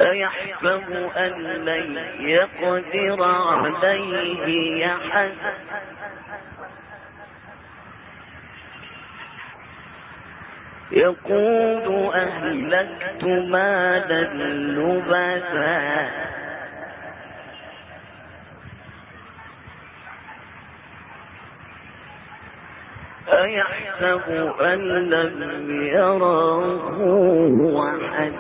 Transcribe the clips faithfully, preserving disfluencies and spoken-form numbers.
أيحسب أن لن يقدر عليه أحد يقول أهلكت مالا لبثا أيحسب أن لم يره أحد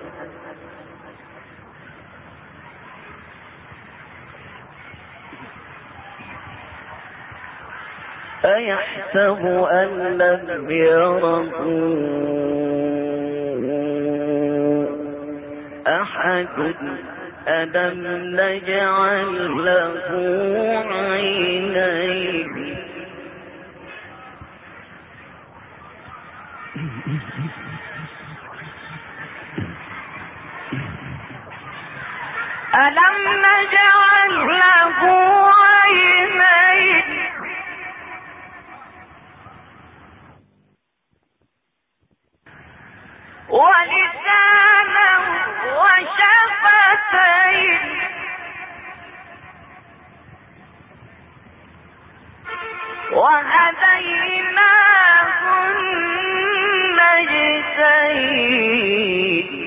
أيحسب أن لم يره أحد ألم نجعل له عينين ألم نجعل له عينين ولسانا وشفتين وهديناه النجدين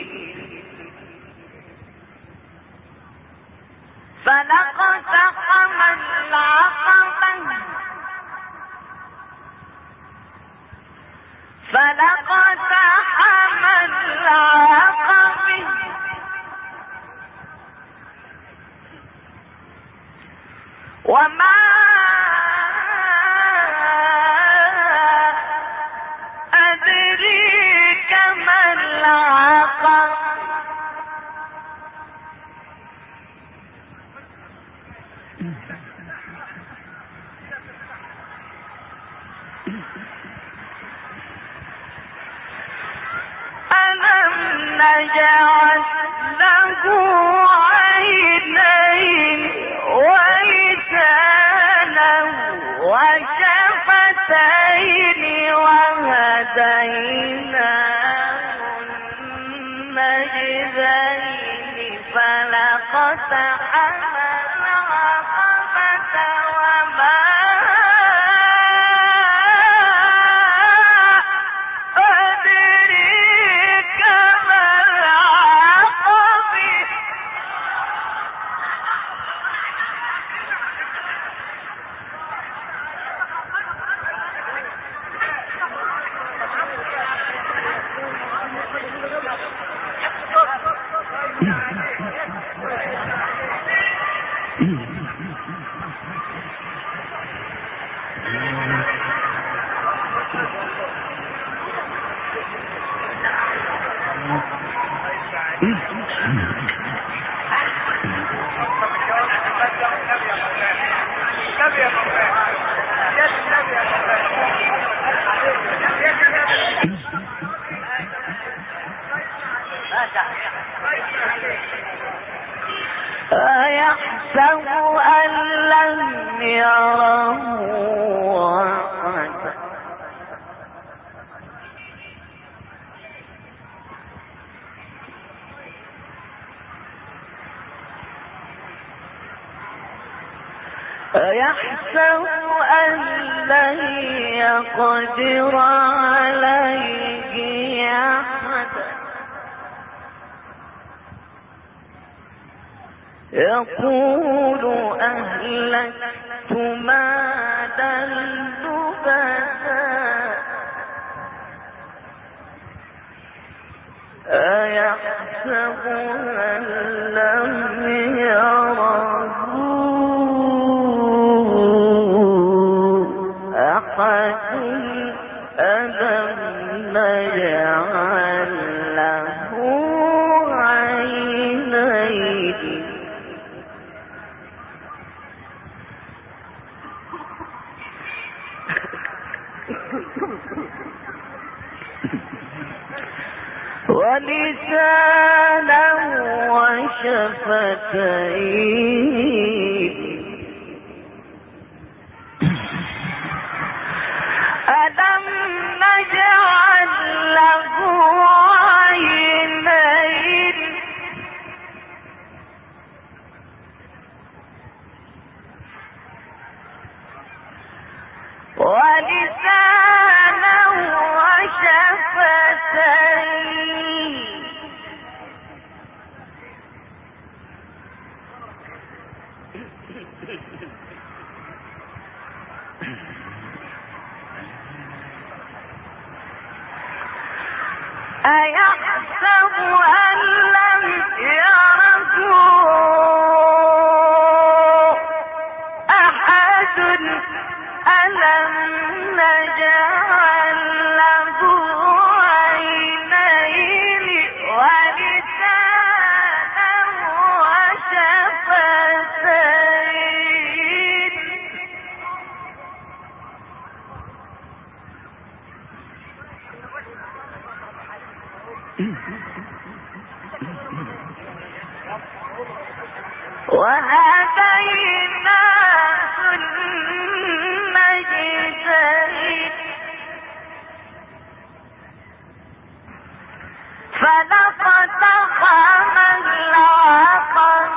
فلاقتحم العقبة فلاقتحم العقبة وما أدريك ما العقبة ألم نجعل له عينين ولسانا وشفتين وهديناه النجدين فلاقتحم العقبة وما أدريك ما العقبة أيحسب أن لم يره أحد أيحسب أن لن يقدر عليه أحد يقول أهلكت مالا لبثا أيحسب أن لم يره أحد ألم نجعل له عينين ولسانا وشفتين ألم نجعل له عينين أيحسب أن لم يره أحد ألم نجعل له عينين ولسانا وشفتين وهديناه النجدين فلقتحم العقبة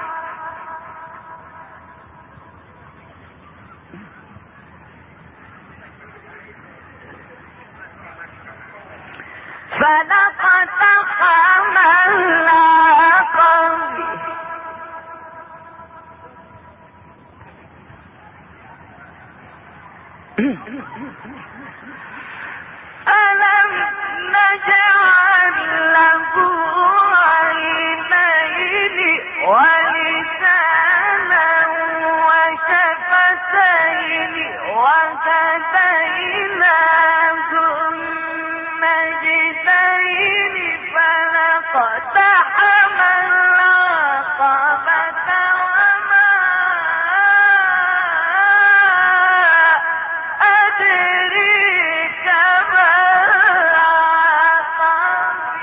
فلقتحم العقبة ألم نجعل له عينين ولسانا وشفتين وهديناه النجدين فلقتحم العقبة وما أدريك ما العقبة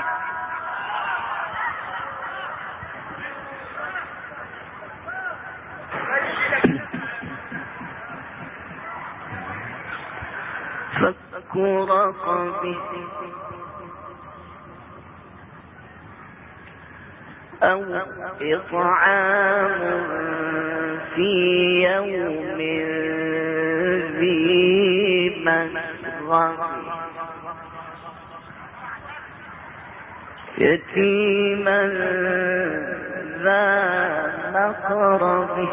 فك رقبة أو إطعام في يوم ذي مسغبة يتيما ذا مقربة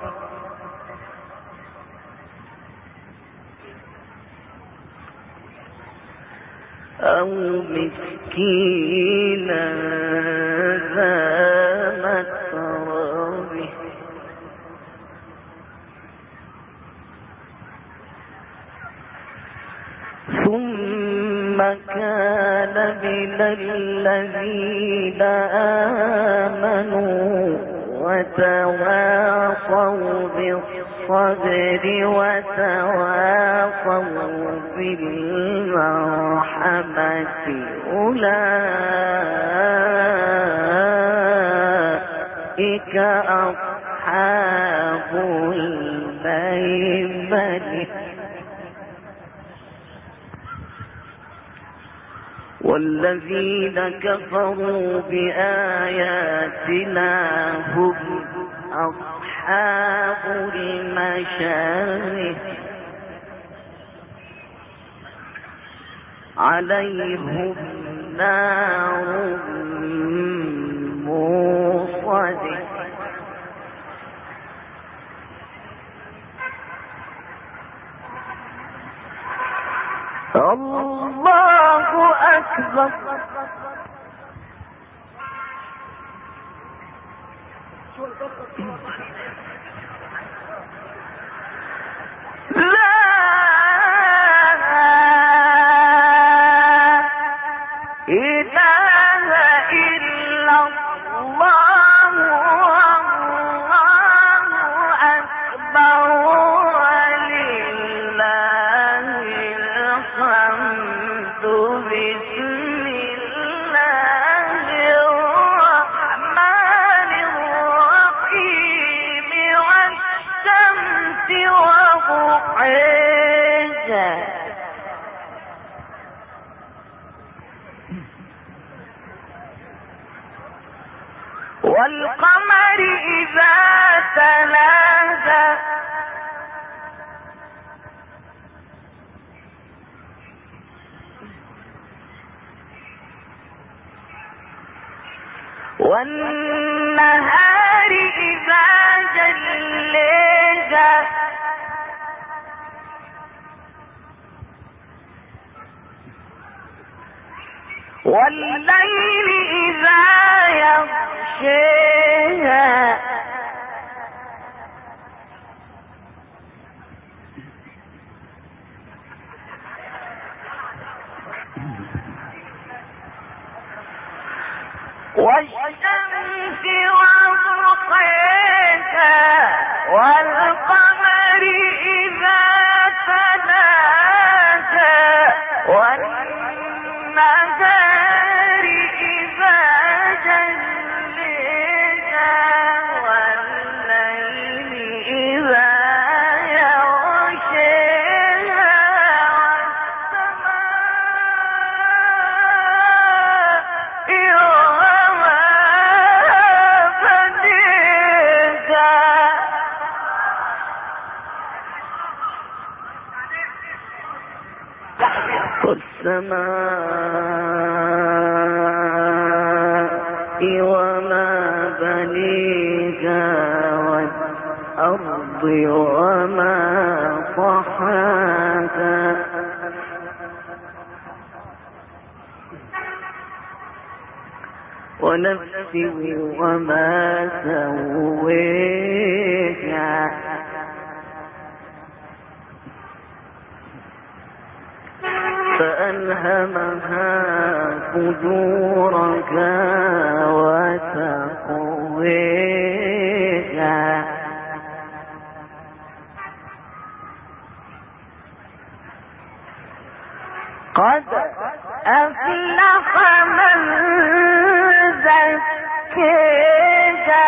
أو مسكينا ذا متربة ثم كان من الذين آمنوا وتواصوا بالصبر وتواصوا بالمرحمة أولئك أصحاب الميمنة والذين كفروا بآياتنا هم أصحاب المشارق عليهم نار موصدة الله أكبر لا إله إلا الله والله أكبر ولله الحمد بسم الله الرحمن الرحيم والشمس وضحاها والقمر إذا تلاها والنهار إذا جلاها والليل إذا يغشاها والشمس وضحاها والقمر إذا تلاها والنهار إذا جليها والليل إذا يغشاها والسماء وما بنيها والأرض وما طحاها ونفس وما سويها فألهمها فجورها وتقويها قد أفلح من زكاها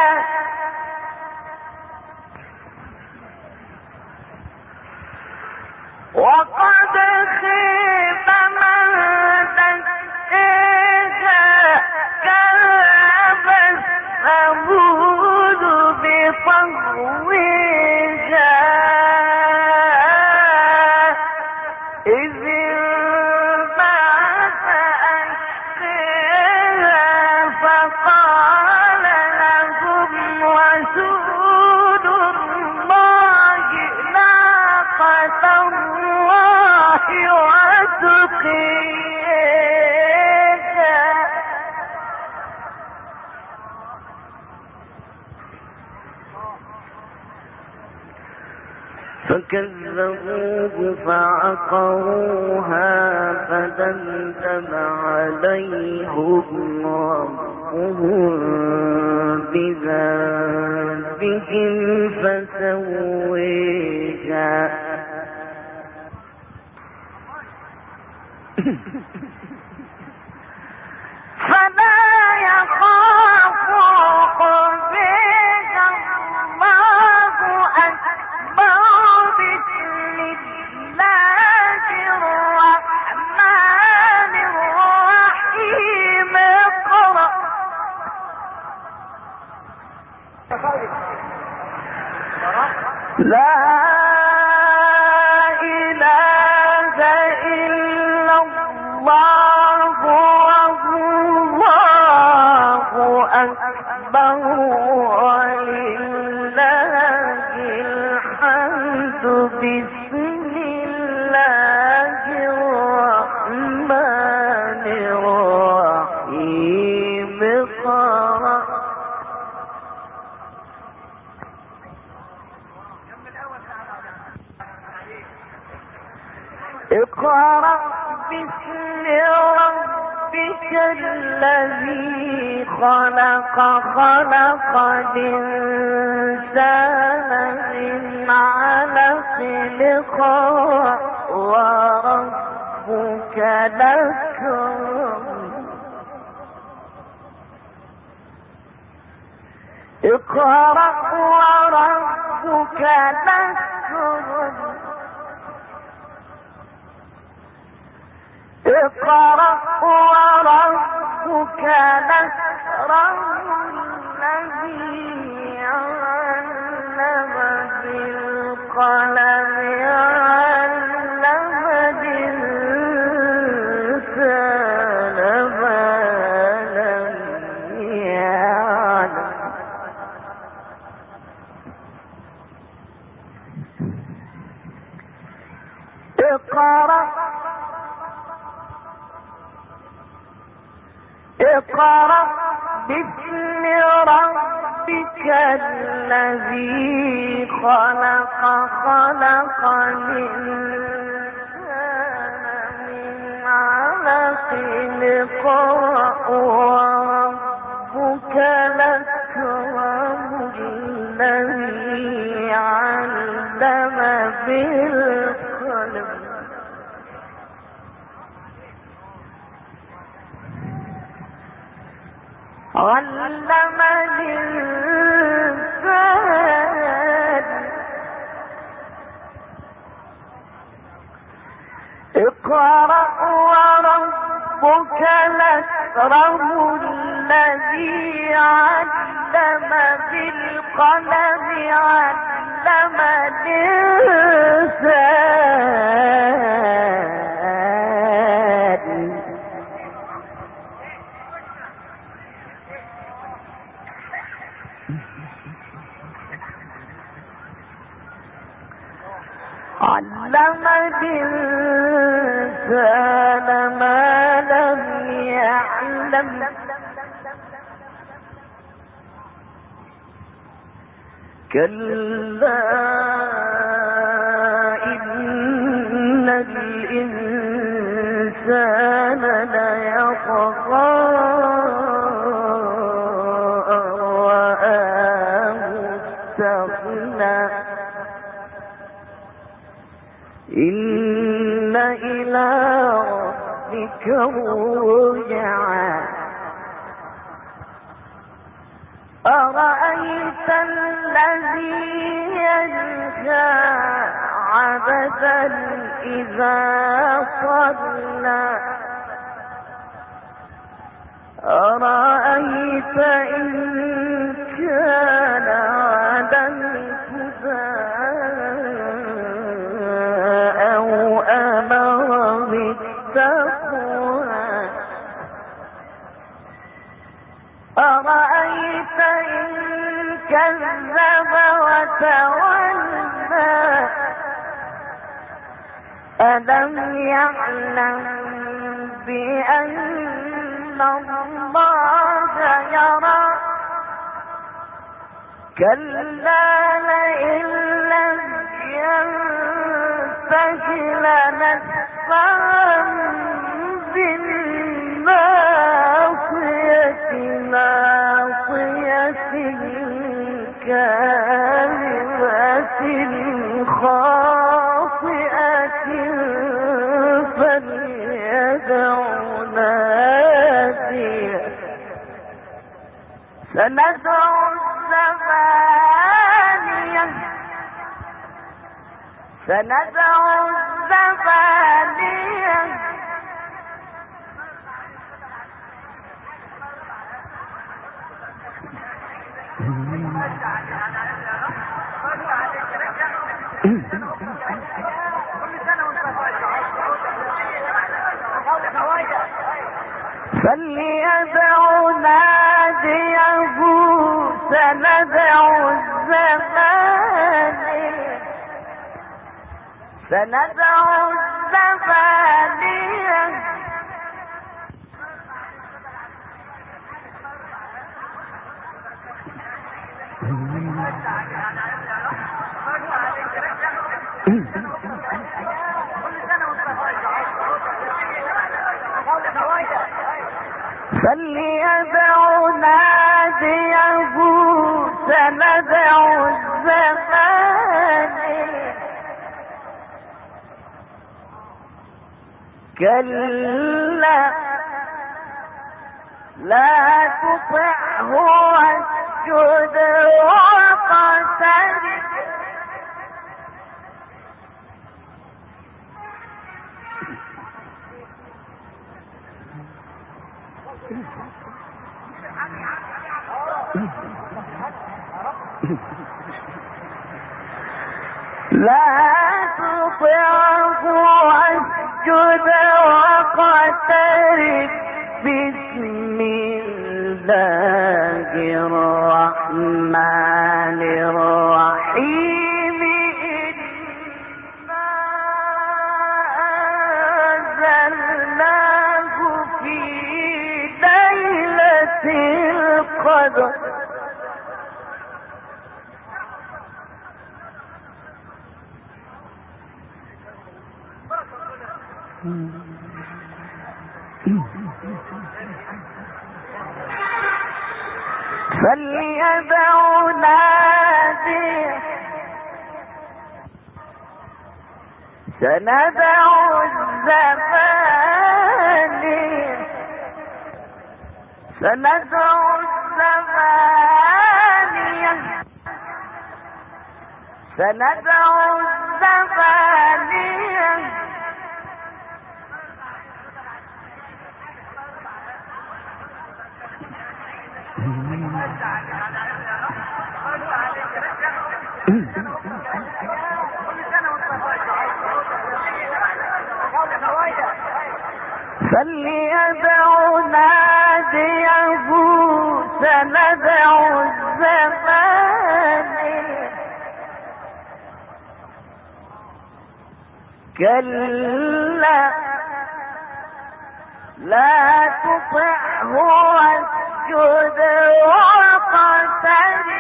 وقد خيب من دساها كذب الثمود بطغواها إذ انبعث أشقاها فقال لهم رسول الله ناقة الله وسقياها فكذبوه فعقروها فدمدم عليهم ربهم بذنبهم فسويها فلا يخاف عقباها الله أكبر بسم الله الرحمن الرحيم اقرأ لا إله إلا الله والله أكبر ولله الحمد بسم الله الرحمن الرحيم اقرأ اقرأ باسم ربك الذي خلق خلق الإنسان من علق اقرأ وربك الأكرم اقرأ وربك الأكرم اقرأ وربك الأكرم الذي علم بالقلم علم الإنسان ما لم يعلم اقرأ باسم ربك الذي خلق خلق الإنسان من علق اقرأ وربك الأكرم الذي علم بالقلم علم الإنسان اقرأ وربك الأكرم الذي علم بالقلم علم الإنسان علم الإنسان ما لم يعلم كلا إن الإنسان ليطغى أن رآه استغنى إن إلى ربك الرجعى أرأيت الذي ينهى عبدا إذا صلى أرأيت إن كان على الهدى أو أمر بالتقوى أرأيت إن كذب وتولى ألم يعلم بأن الله يرى كلا لئن لم ينته لنسفعا بالناصية ناصية كاذبة خاطئة فليدع ناديه سندع الزبانية سندع الزبانية فليدع ناديه سندع الزبانية سندع الزبانية فليدع ناديه سندع الزبانية كلا لا تطعه واسجد واقترب لا تطعه واسجد واقترب بسم الله الرحمن الرحيم إنا أنزلناه في ليلة القدر فليدع ناديه سندع الزبانية سندع الزبانية سندع الزبانية فليدع ناديه سندع الزبانية كلا لا تطعه واسجد واقترب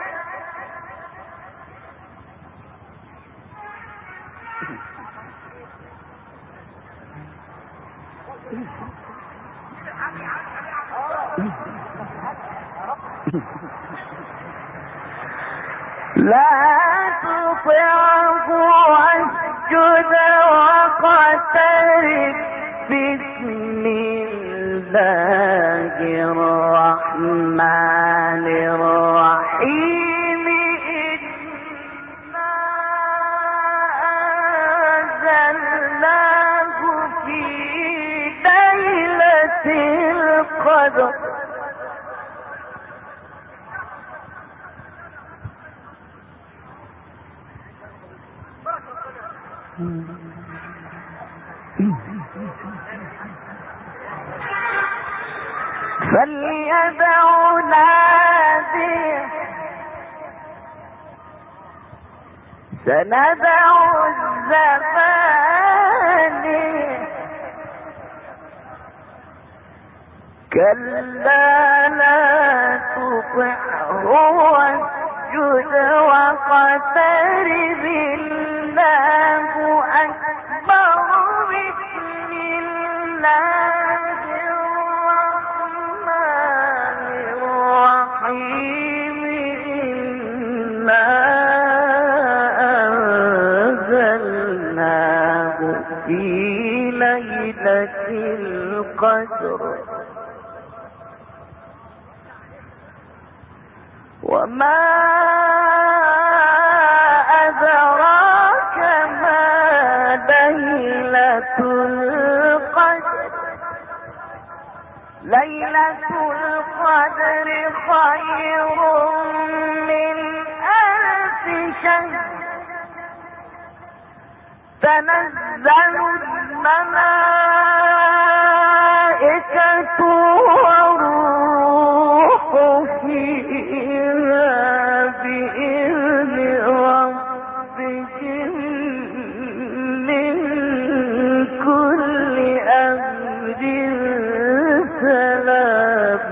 لا تطعه واسجد واقترب بسم الله الرحمن الرحيم إنا أنزلناه في ليلة القدر فليدع ناديه سندع الزبانية كلا لا تطعه واسجد واقترب الله أكبر بسم الله الرحمن الرحيم إنا أنزلناه في ليلة القدر وما أدراك ما ليلة القدر ليلة القدر خير من ألف شهر تنزل الملائكة والروح فيها بإذن ربهم من كل أمر سلام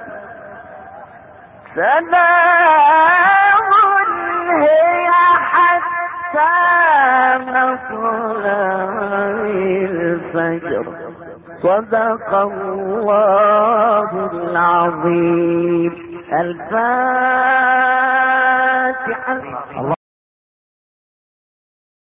سلام هي حتى مطلع الفجر صدق الله العظيم. الفاتحة.